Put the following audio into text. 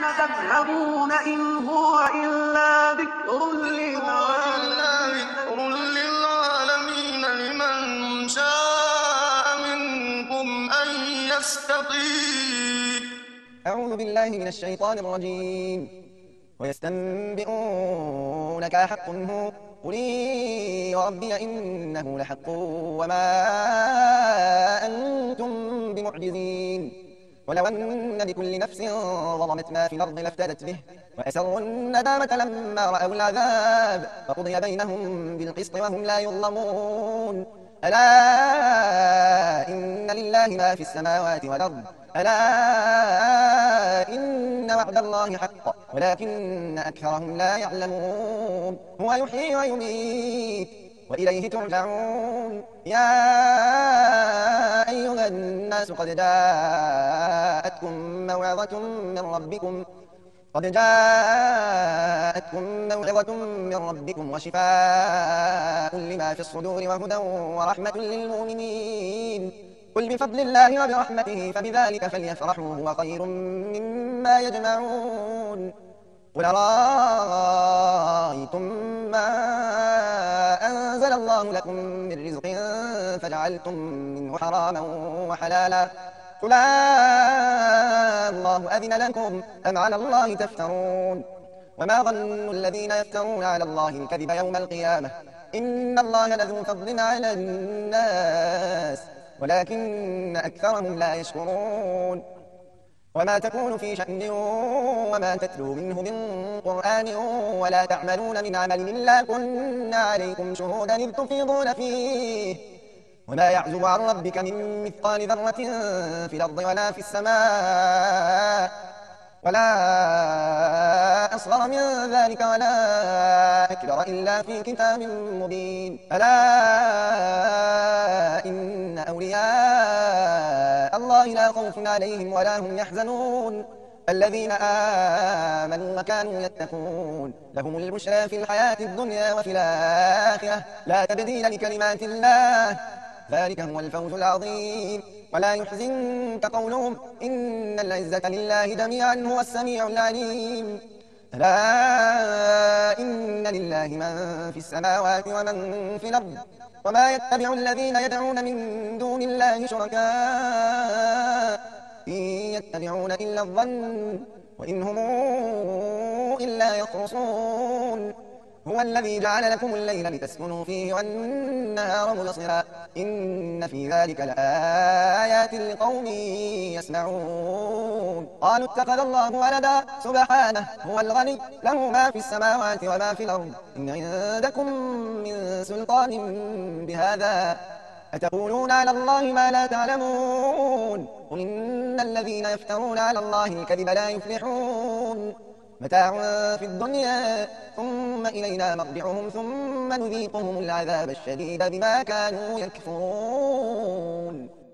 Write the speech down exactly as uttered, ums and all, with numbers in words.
تذهبون إن هو إلا ذكر للعالمين لمن شاء منكم أن يستقيم. أعوذ بالله من الشيطان الرجيم. ويستنبئونك أحق هو قل إي وربي إنه لحق وما أنتم بمعجزين. ولو أن لكل نفس ظلمت ما في الأرض لافتدت به وأسروا الندامة لما رأوا العذاب وقضي بينهم بالقسط وهم لا يظلمون. ألا إن لله ما في السماوات والأرض ألا إن وعد الله حق ولكن أكثرهم لا يعلمون. هو يحيي ويميت وإليه ترجعون. يا أيها الناس قد جاءتكم موعظة من ربكم قد جاءتكم موعظة من ربكم وشفاء لما في الصدور وهدى ورحمة للمؤمنين. قل بفضل الله وبرحمته فبذلك فليفرحوا هو خير مما يجمعون. قل أرأيتم ما أنزل الله لكم من رزق فجعلتم منه حراما وحلالا قل الله أذن لكم أم على الله تفترون. وما ظن الذين يفترون على الله الكذب يوم القيامة إن الله لذو فضل على الناس ولكن أكثرهم لا يشكرون. وما تكون في شأن وما تتلو منه من قرآن ولا تعملون من عمل إلا كنا عليكم شهودا إذ تفيضون فيه وما يعزب عن ربك من مثقال ذرة في الأرض ولا في السماء ولا أصغر من ذلك ولا أكبر إلا في كتاب مبين. ألا إن أولياء الله لا خوف عليهم ولا هم يحزنون الذين آمنوا وكانوا يتقون لهم البشرى في الحياة الدنيا وفي الآخرة لا تبديل لكلمات الله ذلك هو الفوز العظيم. ولا يحزنك قولهم إن العزة لله جميعا هو السميع العليم. ألا إن لله من في السماوات ومن في الأرض وما يتبع الذين يدعون من دون الله شركاء إن يتبعون إلا الظن وإن هم إلا يخرصون. هو الذي جعل لكم الليل لتسكنوا فيه والنهار مبصرا إن في ذلك لآيات لقوم يسمعون. قالوا اتخذ الله ولدا سبحانه هو الغني له ما في السماوات وما في الأرض إن عندكم من سلطان بهذا أتقولون على الله ما لا تعلمون. قل إن الذين يفترون على الله الكذب لا يفلحون. متاع في الدنيا ثم إلينا مرجعهم ثم نذيقهم العذاب الشديد بما كانوا يكفرون.